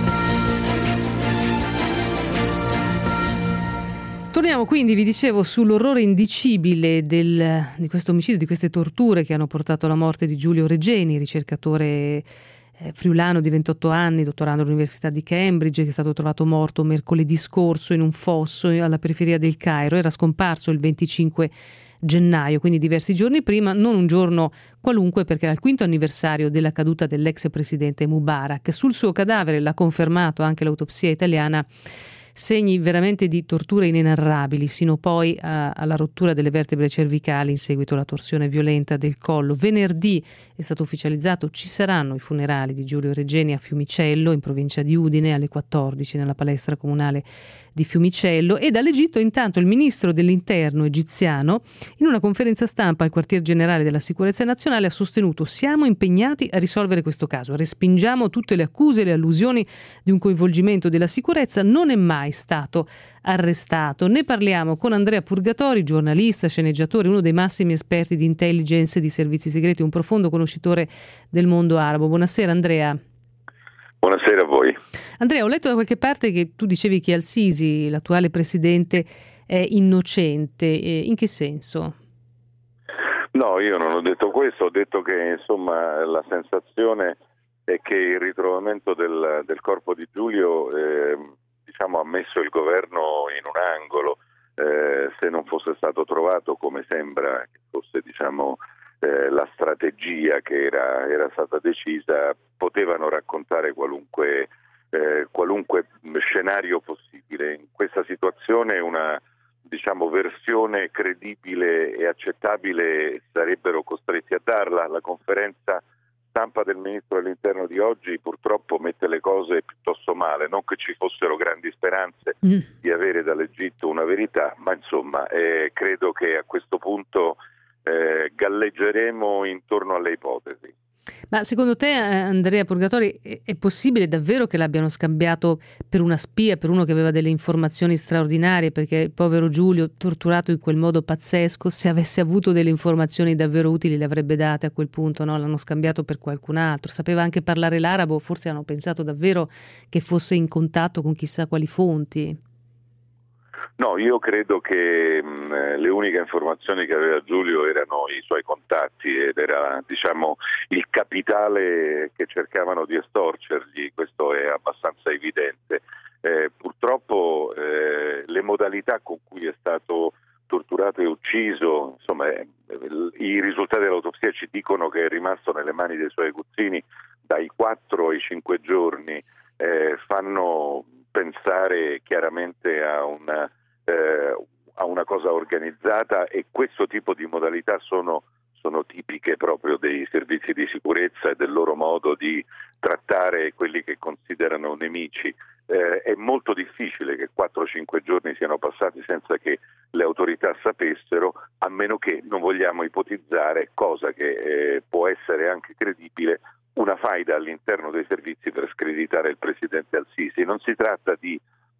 Torniamo quindi, vi dicevo, sull'orrore indicibile di questo omicidio, di queste torture che hanno portato alla morte di Giulio Regeni, ricercatore friulano di 28 anni, dottorando all'Università di Cambridge, che è stato trovato morto mercoledì scorso in un fosso alla periferia del Cairo. Era scomparso il 25 gennaio, quindi diversi giorni prima, non un giorno qualunque, perché era il 5° anniversario della caduta dell'ex presidente Mubarak. Sul suo cadavere, l'ha confermato anche l'autopsia italiana, segni veramente di torture inenarrabili, sino poi alla rottura delle vertebre cervicali in seguito alla torsione violenta del collo. Venerdì è stato ufficializzato, ci saranno i funerali di Giulio Regeni a Fiumicello, in provincia di Udine, alle 14 nella palestra comunale di Fiumicello. E dall'Egitto intanto il ministro dell'interno egiziano, in una conferenza stampa al quartier generale della sicurezza nazionale, ha sostenuto: siamo impegnati a risolvere questo caso, respingiamo tutte le accuse e le allusioni di un coinvolgimento della sicurezza, non è mai stato arrestato. Ne parliamo con Andrea Purgatori, giornalista, sceneggiatore, uno dei massimi esperti di intelligence e di servizi segreti, un profondo conoscitore del mondo arabo. Buonasera Andrea. Buonasera a voi. Andrea, ho letto da qualche parte che tu dicevi che al-Sisi, l'attuale presidente, è innocente. In che senso? No, io non ho detto questo, ho detto che insomma la sensazione è che il ritrovamento del corpo di Giulio ha messo il governo in un angolo. Se non fosse stato trovato, come sembra che fosse la strategia che era stata decisa, potevano raccontare qualunque scenario possibile. In questa situazione una versione credibile e accettabile sarebbero costretti a darla. La conferenza stampa del ministro dell'interno di oggi purtroppo mette le cose piuttosto male, non che ci fossero grandi speranze di avere dall'Egitto una verità, ma insomma credo che a questo punto galleggeremo intorno alle ipotesi. Ma secondo te, Andrea Purgatori, è possibile davvero che l'abbiano scambiato per una spia, per uno che aveva delle informazioni straordinarie? Perché il povero Giulio, torturato in quel modo pazzesco, se avesse avuto delle informazioni davvero utili le avrebbe date a quel punto, no? L'hanno scambiato per qualcun altro. Sapeva anche parlare l'arabo, forse hanno pensato davvero che fosse in contatto con chissà quali fonti. No, io credo che le uniche informazioni che aveva Giulio erano i suoi contatti ed era il capitale che cercavano di estorcergli, questo è abbastanza evidente. Purtroppo le modalità con cui è stato torturato e ucciso, insomma i risultati dell'autopsia ci dicono che è rimasto nelle mani dei suoi aguzzini dai 4 ai 5 giorni, fanno pensare chiaramente a una cosa organizzata, e questo tipo di modalità sono tipiche proprio dei servizi di sicurezza e del loro modo di trattare quelli che considerano nemici. È molto difficile che 4-5 giorni siano passati senza che le autorità sapessero, a meno che non vogliamo ipotizzare, cosa che può essere anche credibile, una faida all'interno dei servizi per screditare il presidente al-Sisi. Non si tratta di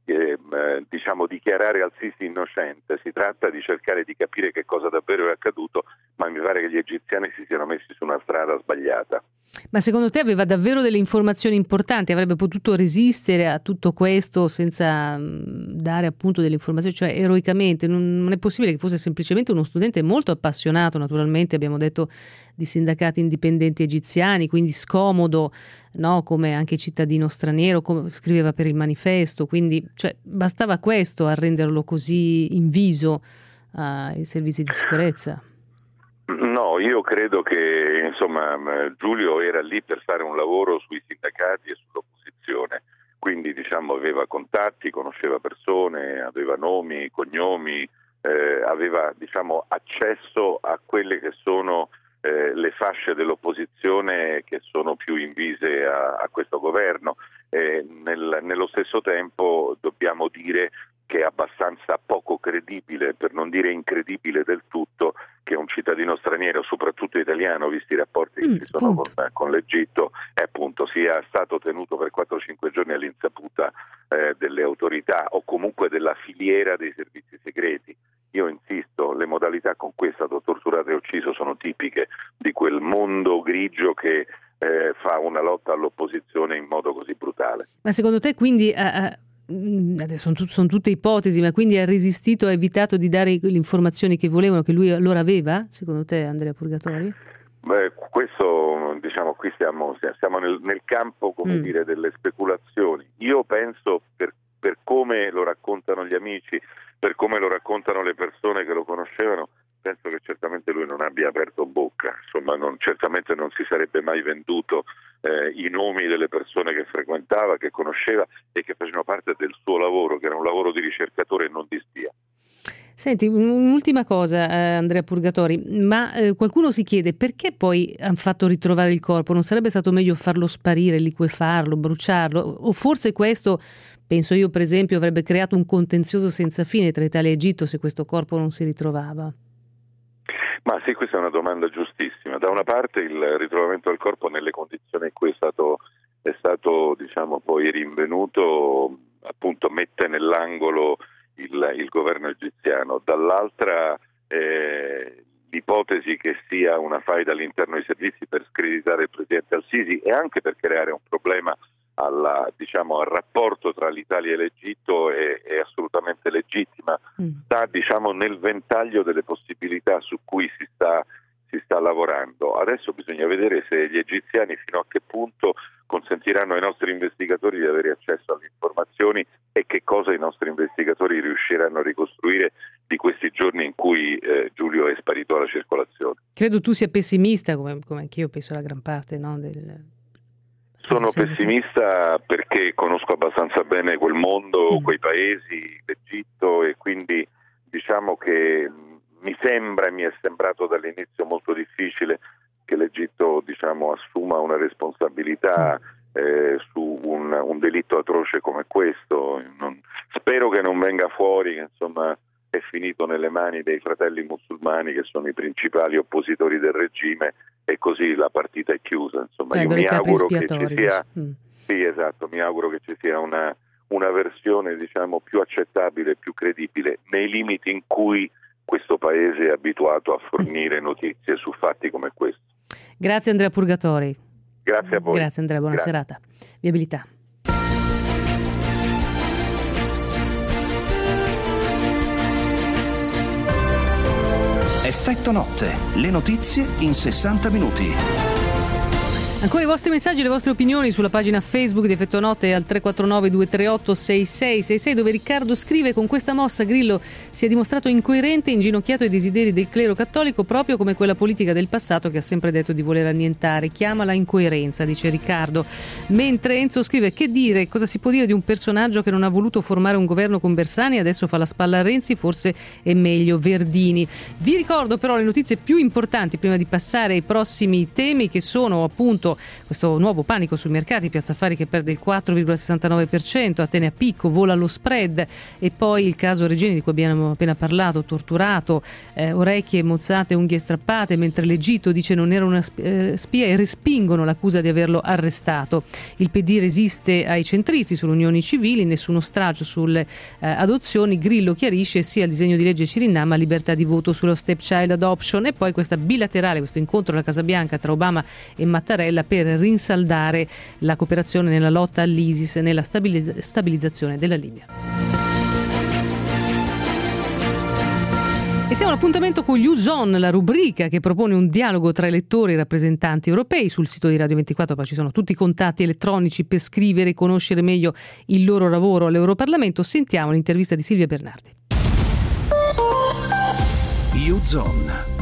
dichiarare al-Sisi innocente, si tratta di cercare di capire che cosa davvero è accaduto, ma mi pare che gli egiziani si siano messi su una strada sbagliata. Ma secondo te aveva davvero delle informazioni importanti? Avrebbe potuto resistere a tutto questo senza dare appunto delle informazioni, cioè eroicamente? Non è possibile che fosse semplicemente uno studente molto appassionato, naturalmente abbiamo detto di sindacati indipendenti egiziani, quindi scomodo, no? Come anche cittadino straniero, come scriveva per il Manifesto, quindi bastava questo a renderlo così inviso ai servizi di sicurezza. No, io credo che insomma Giulio era lì per fare un lavoro sui sindacati e sull'opposizione, quindi diciamo aveva contatti, conosceva persone, aveva nomi, cognomi, aveva diciamo accesso a quelle che sono le fasce dell'opposizione che sono più invise a questo governo. Nello stesso tempo dobbiamo dire che è abbastanza poco credibile, per non dire incredibile del tutto, che un cittadino straniero, soprattutto italiano, visti i rapporti che ci sono con l'Egitto, appunto sia stato tenuto per 4-5 giorni all'insaputa delle autorità o comunque della filiera dei servizi segreti. Io insisto, le modalità con cui è stato torturato e ucciso sono tipiche di quel mondo grigio che fa una lotta all'opposizione in modo così brutale. Ma secondo te quindi adesso sono tutte ipotesi, ma quindi ha resistito, ha evitato di dare le informazioni che volevano, che lui allora aveva, secondo te, Andrea Purgatori? Questo diciamo qui stiamo nel campo, come dire, delle speculazioni. Io penso per come lo raccontano gli amici, per come lo raccontano le persone che lo conoscevano, penso che certamente lui non abbia aperto bocca, insomma certamente non si sarebbe mai venduto i nomi delle persone che frequentava, che conosceva e che facevano parte del suo lavoro, che era un lavoro di ricercatore e non di spia. Senti, un'ultima cosa, Andrea Purgatori, ma qualcuno si chiede perché poi hanno fatto ritrovare il corpo? Non sarebbe stato meglio farlo sparire, liquefarlo, bruciarlo? O forse questo, penso io per esempio, avrebbe creato un contenzioso senza fine tra Italia e Egitto se questo corpo non si ritrovava? Ma sì, questa è una domanda giustissima. Da una parte il ritrovamento del corpo nelle condizioni in cui è stato diciamo poi rinvenuto, appunto mette nell'angolo il governo egiziano, dall'altra l'ipotesi che sia una faida all'interno dei servizi per screditare il presidente al-Sisi e anche per creare un problema al rapporto tra l'Italia e l'Egitto è assolutamente legittima. Sta diciamo nel ventaglio delle possibilità su cui si sta lavorando. Adesso bisogna vedere se gli egiziani fino a che punto consentiranno ai nostri investigatori di avere accesso alle informazioni e che cosa i nostri investigatori riusciranno a ricostruire di questi giorni in cui Giulio è sparito dalla circolazione. Credo tu sia pessimista, come anch'io penso la gran parte, no, Sono pessimista perché conosco abbastanza bene quel mondo, quei paesi, l'Egitto, e quindi diciamo che mi è sembrato dall'inizio molto difficile che l'Egitto diciamo assuma una responsabilità su un delitto atroce come questo. Spero che non venga fuori che insomma è finito nelle mani dei fratelli musulmani che sono i principali oppositori del regime e così la partita è chiusa. Insomma, io mi auguro che ci sia sì, esatto, mi auguro che ci sia una versione diciamo più accettabile, più credibile, nei limiti in cui questo paese è abituato a fornire notizie su fatti come questo. Grazie Andrea Purgatori. Grazie a voi. Grazie Andrea, buona serata. Viabilità. Effetto notte, le notizie in 60 minuti. Ancora i vostri messaggi, le vostre opinioni sulla pagina Facebook di Effetto Notte al 349 238 6666, dove Riccardo scrive: con questa mossa Grillo si è dimostrato incoerente e inginocchiato ai desideri del clero cattolico, proprio come quella politica del passato che ha sempre detto di voler annientare. Chiamala incoerenza, dice Riccardo. Mentre Enzo scrive: che dire, cosa si può dire di un personaggio che non ha voluto formare un governo con Bersani e adesso fa la spalla a Renzi? Forse è meglio Verdini. Vi ricordo però le notizie più importanti prima di passare ai prossimi temi, che sono appunto questo nuovo panico sui mercati, Piazza Affari che perde il 4,69%, Atene a picco, vola lo spread, e poi il caso Regeni di cui abbiamo appena parlato, torturato, orecchie mozzate, unghie strappate, mentre l'Egitto dice non era una spia e respingono l'accusa di averlo arrestato. Il PD resiste ai centristi sulle unioni civili, nessuno straccio sulle adozioni, Grillo chiarisce sia il disegno di legge Cirinnà ma libertà di voto sullo stepchild adoption, e poi questa bilaterale, questo incontro alla Casa Bianca tra Obama e Mattarella per rinsaldare la cooperazione nella lotta all'ISIS e nella stabilizzazione della Libia. E siamo all'appuntamento con U-Zone, la rubrica che propone un dialogo tra elettori e rappresentanti europei. Sul sito di Radio 24 poi ci sono tutti i contatti elettronici per scrivere e conoscere meglio il loro lavoro all'Europarlamento. Sentiamo l'intervista di Silvia Bernardi. U-Zone,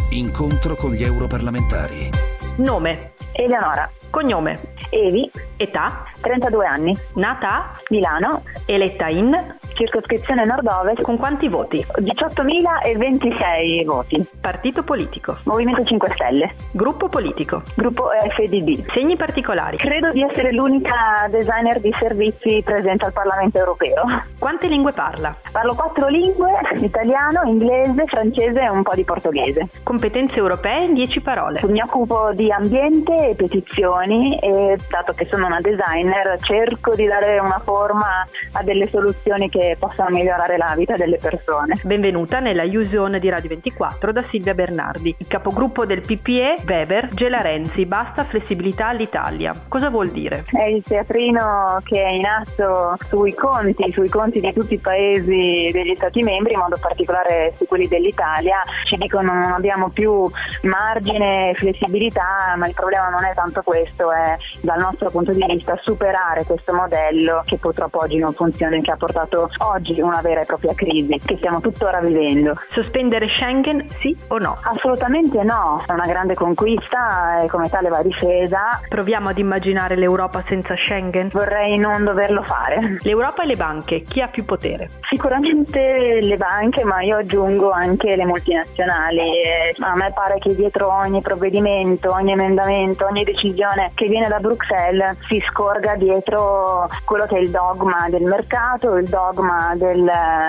Incontro con gli europarlamentari. Nome: Eleonora. Cognome: Evi. Età: 32 anni. Nata a Milano. Eletta in circoscrizione nord-ovest. Con quanti voti? 18.026 voti. Partito politico: Movimento 5 Stelle. Gruppo politico: Gruppo FDD. Segni particolari: credo di essere l'unica designer di servizi presente al Parlamento europeo. Quante lingue parla? Parlo 4 lingue: italiano, inglese, francese e un po' di portoghese. Competenze europee: 10 parole. Mi occupo di ambiente e petizioni, e dato che sono una designer cerco di dare una forma a delle soluzioni che possano migliorare la vita delle persone. Benvenuta nella U-Zone di Radio 24 da Silvia Bernardi. Il capogruppo del PPE, Weber, Gela Renzi, basta flessibilità all'Italia. Cosa vuol dire? È il teatrino che è in atto sui conti di tutti i paesi degli Stati membri, in modo particolare su quelli dell'Italia. Ci dicono non abbiamo più margine e flessibilità, ma il problema non è tanto questo, è dal nostro punto di vista superare questo modello che purtroppo oggi non funziona e che ha portato oggi una vera e propria crisi che stiamo tuttora vivendo. Sospendere Schengen, sì o no? Assolutamente no, è una grande conquista e come tale va difesa. Proviamo ad immaginare l'Europa senza Schengen? Vorrei non doverlo fare. L'Europa e le banche, chi ha più potere? Sicuramente le banche, ma io aggiungo anche le multinazionali. A me pare che dietro ogni provvedimento, ogni emendamento, ogni decisione che viene da Bruxelles si scorga dietro quello che è il dogma del mercato, il dogma del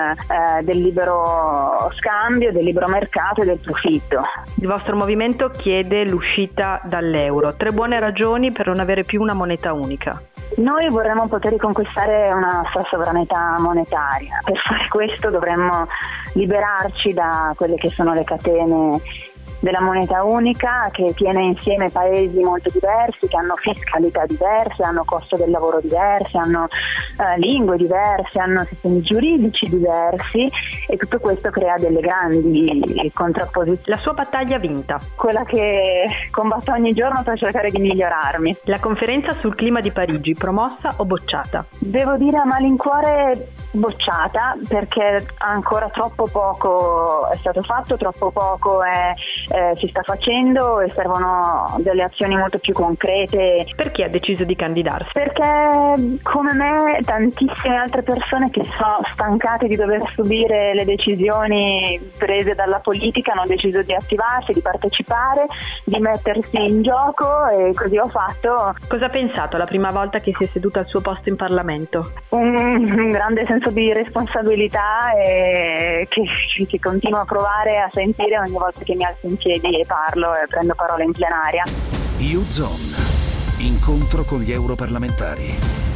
libero scambio, del libero mercato e del profitto. Il vostro movimento chiede l'uscita dall'euro. 3 buone ragioni per non avere più una moneta unica. Noi vorremmo poter riconquistare una sovranità monetaria. Per fare questo dovremmo liberarci da quelle che sono le catene della moneta unica, che tiene insieme paesi molto diversi, che hanno fiscalità diverse, hanno costo del lavoro diversi, hanno lingue diverse, hanno sistemi giuridici diversi, e tutto questo crea delle grandi contrapposizioni. La sua battaglia vinta? Quella che combatto ogni giorno per cercare di migliorarmi. La conferenza sul clima di Parigi, promossa o bocciata? Devo dire a malincuore bocciata, perché ancora troppo poco è stato fatto, troppo poco si sta facendo e servono delle azioni molto più concrete. Perché ha deciso di candidarsi? Perché come me tantissime altre persone che sono stancate di dover subire le decisioni prese dalla politica hanno deciso di attivarsi, di partecipare, di mettersi in gioco, e così ho fatto. Cosa ha pensato la prima volta che si è seduta al suo posto in Parlamento? Un grande senso di responsabilità che continuo a provare a sentire ogni volta che mi alzo in piedi e parlo e prendo parola in plenaria. U-Zone. Incontro con gli europarlamentari.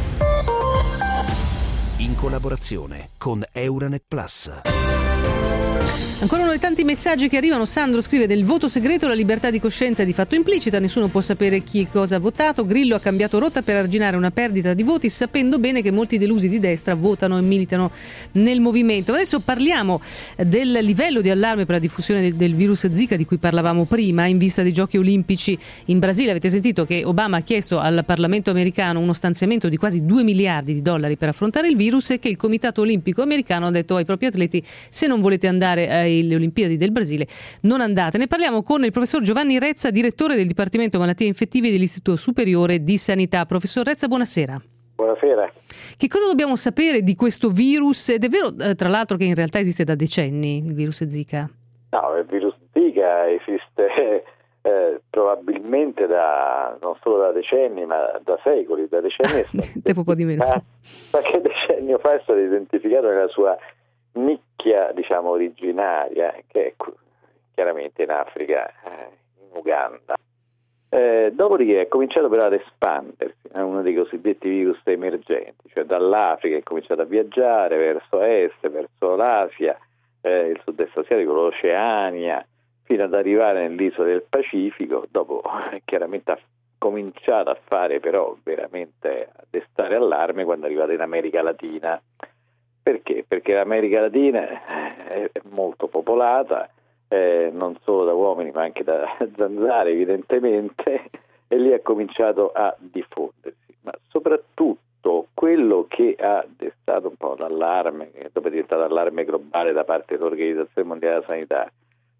In collaborazione con Euranet Plus. Ancora uno dei tanti messaggi che arrivano. Sandro scrive: del voto segreto la libertà di coscienza è di fatto implicita, nessuno può sapere chi e cosa ha votato. Grillo ha cambiato rotta per arginare una perdita di voti, sapendo bene che molti delusi di destra votano e militano nel movimento. Adesso parliamo del livello di allarme per la diffusione del virus Zika di cui parlavamo prima, in vista dei Giochi Olimpici in Brasile. Avete sentito che Obama ha chiesto al Parlamento americano uno stanziamento di quasi $2 miliardi per affrontare il virus, e che il Comitato Olimpico americano ha detto ai propri atleti: se non volete andare alle Olimpiadi del Brasile non andate. Ne parliamo con il professor Giovanni Rezza, direttore del Dipartimento Malattie Infettive dell'Istituto Superiore di Sanità. Professor Rezza, buonasera. Buonasera. Che cosa dobbiamo sapere di questo virus? Ed è vero, tra l'altro, che in realtà esiste da decenni il virus Zika? No, il virus Zika esiste probabilmente non solo da decenni, ma da secoli, da decenni. Tempo un po' di meno. Qualche decennio fa è stato identificato nella sua nicchia, diciamo, originaria, che è chiaramente in Africa, in Uganda. Dopodiché è cominciato però ad espandersi, è uno dei cosiddetti virus emergenti, cioè dall'Africa è cominciato a viaggiare verso est, verso l'Asia, il sud-est asiatico, l'Oceania, fino ad arrivare nell'isola del Pacifico. Dopo chiaramente ha cominciato a fare però veramente a destare allarme quando è arrivato in America Latina. Perché? Perché l'America Latina è molto popolata, non solo da uomini ma anche da zanzare evidentemente, e lì ha cominciato a diffondersi. Ma soprattutto quello che ha destato un po' l'allarme, che dopo è diventato allarme globale da parte dell'Organizzazione Mondiale della Sanità,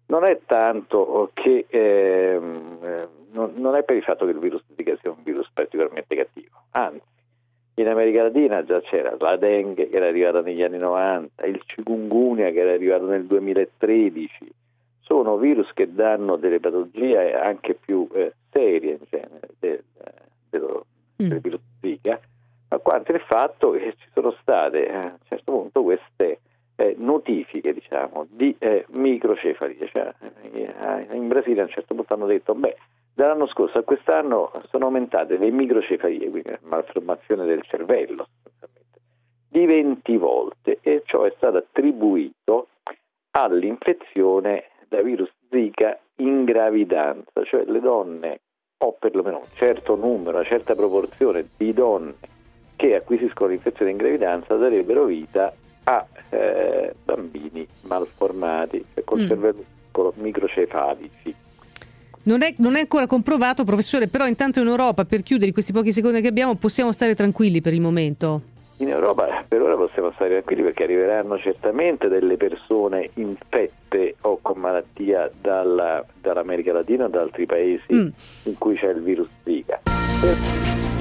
non è tanto che non è per il fatto che il virus Zika sia un virus particolarmente cattivo, anzi, in America Latina già c'era la dengue che era arrivata negli anni 90, il chikungunya che era arrivato nel 2013, sono virus che danno delle patologie anche più serie in genere del virus Zika, ma quanto il fatto che ci sono state a un certo punto queste notifiche, diciamo, di microcefali. Cioè, in Brasile a un certo punto hanno detto dall'anno scorso a quest'anno sono aumentate le microcefalie, quindi malformazione del cervello, di 20 volte, e ciò è stato attribuito all'infezione da virus Zika in gravidanza, cioè le donne, o perlomeno un certo numero, una certa proporzione di donne che acquisiscono l'infezione in gravidanza darebbero vita a bambini malformati, cioè con cervello microcefalici. Non è ancora comprovato, professore, però intanto in Europa, per chiudere questi pochi secondi che abbiamo, possiamo stare tranquilli per il momento? In Europa per ora possiamo stare tranquilli perché arriveranno certamente delle persone infette o con malattia dall'America Latina o da altri paesi in cui c'è il virus Zika.